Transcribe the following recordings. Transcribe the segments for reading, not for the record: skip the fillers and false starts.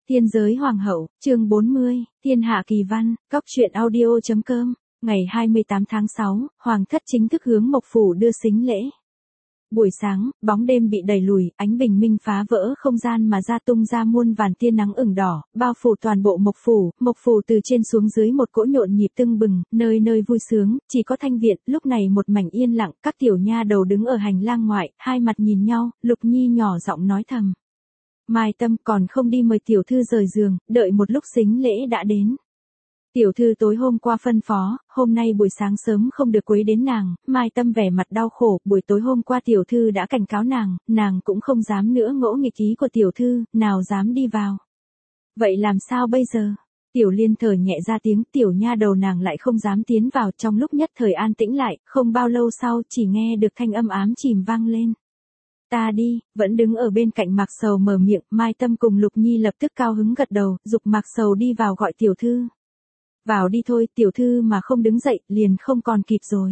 Thiên giới hoàng hậu, chương 40, thiên hạ kỳ văn, cóc truyện audio.com, ngày 28 tháng 6, hoàng thất chính thức hướng Mộc Phủ đưa sính lễ. Buổi sáng, bóng đêm bị đẩy lùi, ánh bình minh phá vỡ không gian mà ra tung ra muôn vàn tia nắng ửng đỏ, bao phủ toàn bộ Mộc Phủ từ trên xuống dưới một cỗ nhộn nhịp tưng bừng, nơi nơi vui sướng, chỉ có Thanh viện, lúc này một mảnh yên lặng, các tiểu nha đầu đứng ở hành lang ngoại, hai mặt nhìn nhau, Lục Nhi nhỏ giọng nói thầm. Mai Tâm còn không đi mời tiểu thư rời giường, đợi một lúc sính lễ đã đến. Tiểu thư tối hôm qua phân phó, hôm nay buổi sáng sớm không được quấy đến nàng, Mai Tâm vẻ mặt đau khổ, buổi tối hôm qua tiểu thư đã cảnh cáo nàng cũng không dám nữa ngỗ nghịch ý của tiểu thư, nào dám đi vào. Vậy làm sao bây giờ? Tiểu Liên thở nhẹ ra tiếng, tiểu nha đầu nàng lại không dám tiến vào, trong lúc nhất thời an tĩnh lại, không bao lâu sau chỉ nghe được thanh âm ám chìm vang lên. Ta đi, vẫn đứng ở bên cạnh Mạc Sầu mở miệng, Mai Tâm cùng Lục Nhi lập tức cao hứng gật đầu, giục Mạc Sầu đi vào gọi tiểu thư. Vào đi thôi, tiểu thư mà không đứng dậy, liền không còn kịp rồi.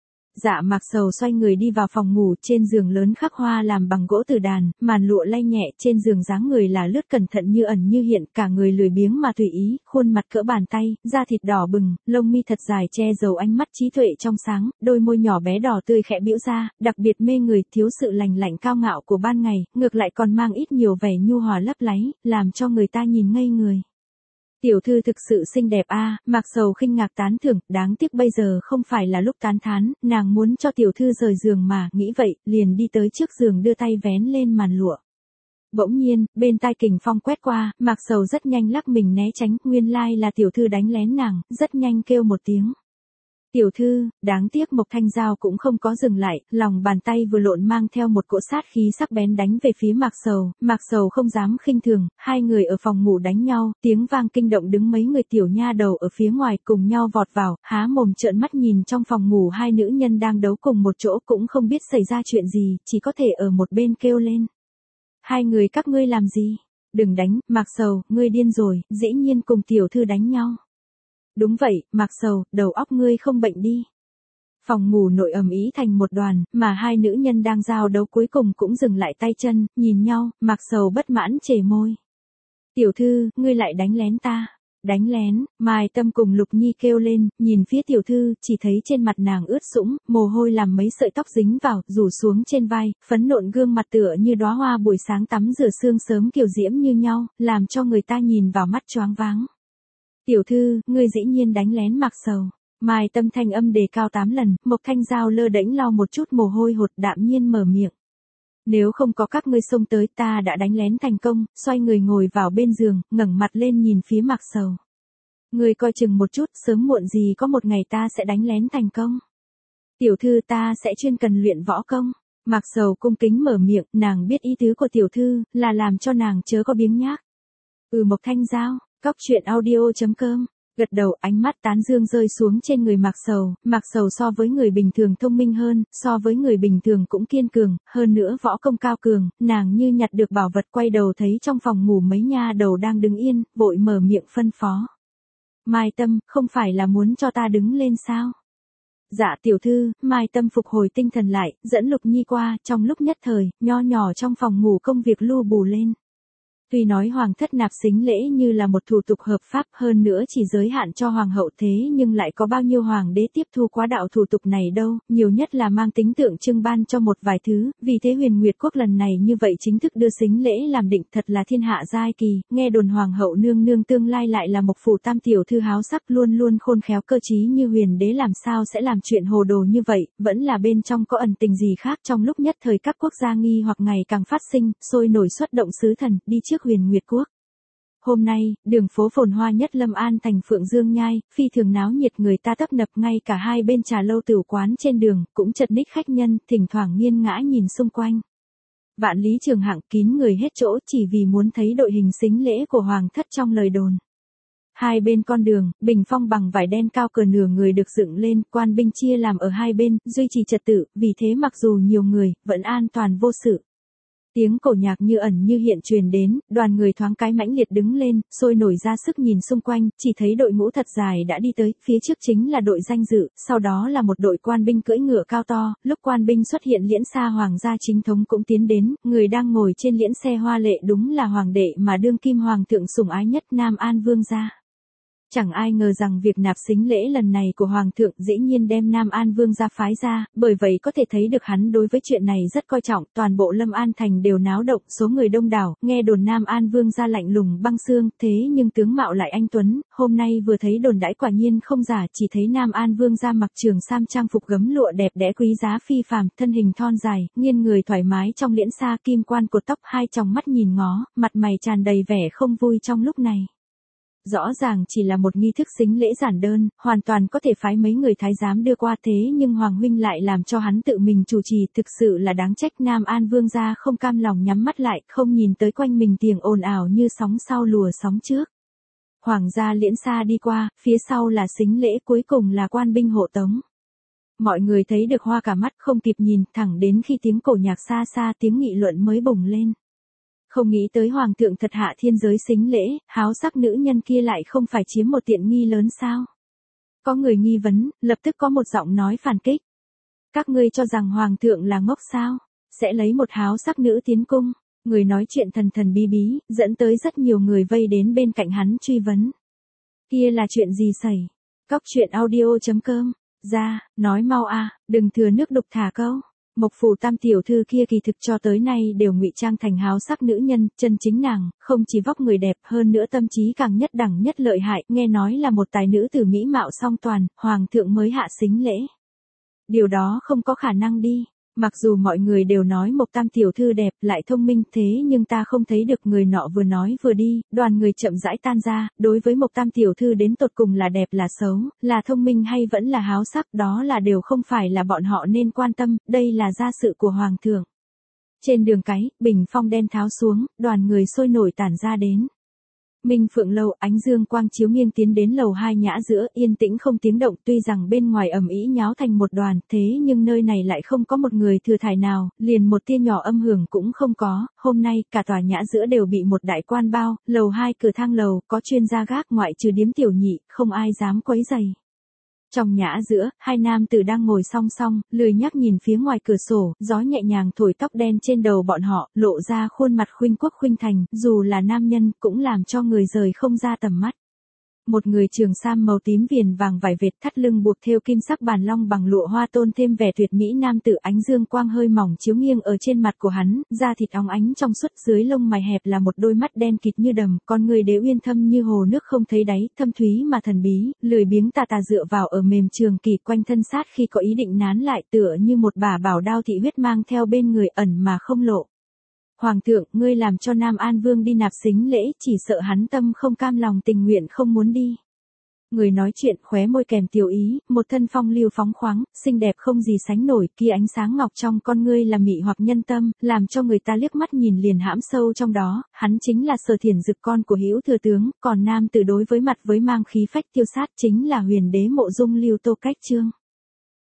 Dạ Mạc Sầu xoay người đi vào phòng ngủ, trên giường lớn khắc hoa làm bằng gỗ tử đàn, màn lụa lay nhẹ, trên giường dáng người là lướt cẩn thận như ẩn như hiện, cả người lười biếng mà tùy ý, khuôn mặt cỡ bàn tay, da thịt đỏ bừng, lông mi thật dài che giấu ánh mắt trí tuệ trong sáng, đôi môi nhỏ bé đỏ tươi khẽ bĩu ra, đặc biệt mê người, thiếu sự lành lạnh cao ngạo của ban ngày, ngược lại còn mang ít nhiều vẻ nhu hòa lấp láy, làm cho người ta nhìn ngây người. Tiểu thư thực sự xinh đẹp a, Mạc Sầu khinh ngạc tán thưởng, đáng tiếc bây giờ không phải là lúc tán thán, nàng muốn cho tiểu thư rời giường mà, nghĩ vậy, liền đi tới trước giường đưa tay vén lên màn lụa. Bỗng nhiên, bên tai kình phong quét qua, Mạc Sầu rất nhanh lắc mình né tránh, nguyên lai là tiểu thư đánh lén nàng, rất nhanh kêu một tiếng. Tiểu thư, đáng tiếc Mộc Thanh Giao cũng không có dừng lại, lòng bàn tay vừa lộn mang theo một cỗ sát khí sắc bén đánh về phía Mạc Sầu không dám khinh thường, hai người ở phòng ngủ đánh nhau, tiếng vang kinh động đứng mấy người tiểu nha đầu ở phía ngoài cùng nhau vọt vào, há mồm trợn mắt nhìn trong phòng ngủ hai nữ nhân đang đấu cùng một chỗ cũng không biết xảy ra chuyện gì, chỉ có thể ở một bên kêu lên. Hai người các ngươi làm gì? Đừng đánh, Mạc Sầu, ngươi điên rồi, dĩ nhiên cùng tiểu thư đánh nhau. Đúng vậy, Mạc Sầu, đầu óc ngươi không bệnh đi. Phòng ngủ nội ầm ĩ thành một đoàn, mà hai nữ nhân đang giao đấu cuối cùng cũng dừng lại tay chân, nhìn nhau, Mạc Sầu bất mãn chề môi. Tiểu thư, ngươi lại đánh lén ta. Đánh lén, Mai Tâm cùng Lục Nhi kêu lên, nhìn phía tiểu thư, chỉ thấy trên mặt nàng ướt sũng, mồ hôi làm mấy sợi tóc dính vào, rủ xuống trên vai, phấn nộn gương mặt tựa như đóa hoa buổi sáng tắm rửa sương sớm kiều diễm như nhau, làm cho người ta nhìn vào mắt choáng váng. Tiểu thư, ngươi dĩ nhiên đánh lén Mạc Sầu. Mai Tâm thanh âm đề cao 8 lần, Mộc Thanh Giao lơ đễnh lau một chút mồ hôi hột đạm nhiên mở miệng. Nếu không có các ngươi xông tới ta đã đánh lén thành công, xoay người ngồi vào bên giường, ngẩng mặt lên nhìn phía Mạc Sầu. Ngươi coi chừng một chút, sớm muộn gì có một ngày ta sẽ đánh lén thành công. Tiểu thư ta sẽ chuyên cần luyện võ công. Mạc Sầu cung kính mở miệng, nàng biết ý tứ của tiểu thư, là làm cho nàng chớ có biếng nhác. Mộc Thanh Giao. Cóc truyện audio.com, gật đầu, ánh mắt tán dương rơi xuống trên người Mạc Sầu so với người bình thường thông minh hơn, so với người bình thường cũng kiên cường, hơn nữa võ công cao cường, nàng như nhặt được bảo vật, quay đầu thấy trong phòng ngủ mấy nha đầu đang đứng yên, vội mở miệng phân phó. Mai Tâm, không phải là muốn cho ta đứng lên sao? Dạ tiểu thư, Mai Tâm phục hồi tinh thần lại, dẫn Lục Nhi qua, trong lúc nhất thời, nho nhỏ trong phòng ngủ công việc lu bù lên. Tuy nói hoàng thất nạp sính lễ như là một thủ tục hợp pháp, hơn nữa chỉ giới hạn cho hoàng hậu, thế nhưng lại có bao nhiêu hoàng đế tiếp thu quá đạo thủ tục này đâu, nhiều nhất là mang tính tượng trưng ban cho một vài thứ, vì thế Huyền Nguyệt quốc lần này như vậy chính thức đưa sính lễ làm định, thật là thiên hạ giai kỳ, nghe đồn hoàng hậu nương nương tương lai lại là Mộc Phủ tam tiểu thư háo sắc luôn luôn khôn khéo cơ trí như huyền đế, làm sao sẽ làm chuyện hồ đồ như vậy, vẫn là bên trong có ẩn tình gì khác. Trong lúc nhất thời các quốc gia nghi hoặc ngày càng phát sinh, sôi nổi xuất động sứ thần, đi trước Huyền Nguyệt quốc. Hôm nay, đường phố phồn hoa nhất Lâm An thành Phượng Dương Nhai, phi thường náo nhiệt, người ta tấp nập, ngay cả hai bên trà lâu tửu quán trên đường, cũng chật ních khách nhân, thỉnh thoảng nghiêng ngã nhìn xung quanh. Vạn lý trường hạng, kín người hết chỗ, chỉ vì muốn thấy đội hình sính lễ của hoàng thất trong lời đồn. Hai bên con đường, bình phong bằng vải đen cao cỡ nửa người được dựng lên, quan binh chia làm ở hai bên, duy trì trật tự, vì thế mặc dù nhiều người, vẫn an toàn vô sự. Tiếng cổ nhạc như ẩn như hiện truyền đến, đoàn người thoáng cái mãnh liệt đứng lên, sôi nổi ra sức nhìn xung quanh, chỉ thấy đội ngũ thật dài đã đi tới, phía trước chính là đội danh dự, sau đó là một đội quan binh cưỡi ngựa cao to, lúc quan binh xuất hiện liễn xa hoàng gia chính thống cũng tiến đến, người đang ngồi trên liễn xe hoa lệ đúng là hoàng đệ mà đương kim hoàng thượng sủng ái nhất Nam An Vương gia. Chẳng ai ngờ rằng việc nạp sính lễ lần này của Hoàng thượng dĩ nhiên đem Nam An Vương gia phái ra, bởi vậy có thể thấy được hắn đối với chuyện này rất coi trọng, toàn bộ Lâm An Thành đều náo động, số người đông đảo, nghe đồn Nam An Vương gia lạnh lùng băng xương, thế nhưng tướng mạo lại anh tuấn, hôm nay vừa thấy đồn đãi quả nhiên không giả, chỉ thấy Nam An Vương gia mặc trường sam trang phục gấm lụa đẹp đẽ quý giá phi phàm, thân hình thon dài, nghiêng người thoải mái trong liễn xa, kim quan cột tóc, hai tròng mắt nhìn ngó, mặt mày tràn đầy vẻ không vui trong lúc này. Rõ ràng chỉ là một nghi thức sính lễ giản đơn, hoàn toàn có thể phái mấy người thái giám đưa qua thế nhưng Hoàng huynh lại làm cho hắn tự mình chủ trì, thực sự là đáng trách. Nam An Vương gia không cam lòng nhắm mắt lại, không nhìn tới quanh mình tiếng ồn ào như sóng sau lùa sóng trước. Hoàng gia liễn xa đi qua, phía sau là sính lễ, cuối cùng là quan binh hộ tống. Mọi người thấy được hoa cả mắt không kịp nhìn, thẳng đến khi tiếng cổ nhạc xa xa tiếng nghị luận mới bùng lên. Không nghĩ tới Hoàng thượng thật hạ thiên giới sính lễ, háo sắc nữ nhân kia lại không phải chiếm một tiện nghi lớn sao? Có người nghi vấn, lập tức có một giọng nói phản kích. Các ngươi cho rằng Hoàng thượng là ngốc sao? Sẽ lấy một háo sắc nữ tiến cung. Người nói chuyện thần thần bí bí, dẫn tới rất nhiều người vây đến bên cạnh hắn truy vấn. Kia là chuyện gì xảy? Cóc truyện audio.com. Ra, nói mau a, đừng thừa nước đục thả câu. Mộc phủ tam tiểu thư kia kỳ thực cho tới nay đều ngụy trang thành háo sắc nữ nhân, chân chính nàng, không chỉ vóc người đẹp hơn nữa tâm trí càng nhất đẳng nhất lợi hại, nghe nói là một tài nữ tử mỹ mạo song toàn, hoàng thượng mới hạ sính lễ. Điều đó không có khả năng đi. Mặc dù mọi người đều nói Mộc tam tiểu thư đẹp lại thông minh thế nhưng ta không thấy được. Người nọ vừa nói vừa đi, đoàn người chậm rãi tan ra, đối với Mộc tam tiểu thư đến tột cùng là đẹp là xấu, là thông minh hay vẫn là háo sắc đó là đều không phải là bọn họ nên quan tâm, đây là gia sự của Hoàng thượng. Trên đường cái, bình phong đen tháo xuống, đoàn người sôi nổi tản ra đến. Minh Phượng Lâu, ánh dương quang chiếu nghiêng tiến đến lầu 2 nhã giữa, yên tĩnh không tiếng động, tuy rằng bên ngoài ầm ĩ nháo thành một đoàn, thế nhưng nơi này lại không có một người thừa thải nào, liền một tia nhỏ âm hưởng cũng không có, hôm nay cả tòa nhã giữa đều bị một đại quan bao, lầu 2 cửa thang lầu, có chuyên gia gác ngoại trừ điếm tiểu nhị, không ai dám quấy rầy. Trong nhã giữa, hai nam tử đang ngồi song song, lười nhác nhìn phía ngoài cửa sổ, gió nhẹ nhàng thổi tóc đen trên đầu bọn họ, lộ ra khuôn mặt khuynh quốc khuynh thành, dù là nam nhân, cũng làm cho người rời không ra tầm mắt. Một người trường sam màu tím viền vàng vải vệt thắt lưng buộc thêu kim sắc bàn long bằng lụa hoa tôn thêm vẻ tuyệt mỹ nam tử, ánh dương quang hơi mỏng chiếu nghiêng ở trên mặt của hắn, da thịt óng ánh trong suốt, dưới lông mày hẹp là một đôi mắt đen kịt như đầm, con người đế uyên thâm như hồ nước không thấy đáy, thâm thúy mà thần bí, lười biếng tà tà dựa vào ở mềm trường kỳ quanh thân sát khi có ý định nán lại, tựa như một bả bảo đao thị huyết mang theo bên người ẩn mà không lộ. Hoàng thượng, ngươi làm cho Nam An Vương đi nạp sính lễ, chỉ sợ hắn tâm không cam lòng tình nguyện không muốn đi. Người nói chuyện khóe môi kèm tiểu ý, một thân phong lưu phóng khoáng, xinh đẹp không gì sánh nổi, kia ánh sáng ngọc trong con ngươi là mị hoặc nhân tâm, làm cho người ta liếc mắt nhìn liền hãm sâu trong đó. Hắn chính là Sở Thiển Dực, con của Hữu thừa tướng, còn nam tử đối với mặt với mang khí phách tiêu sát chính là Huyền đế Mộ Dung Lưu Tô Cách Trương.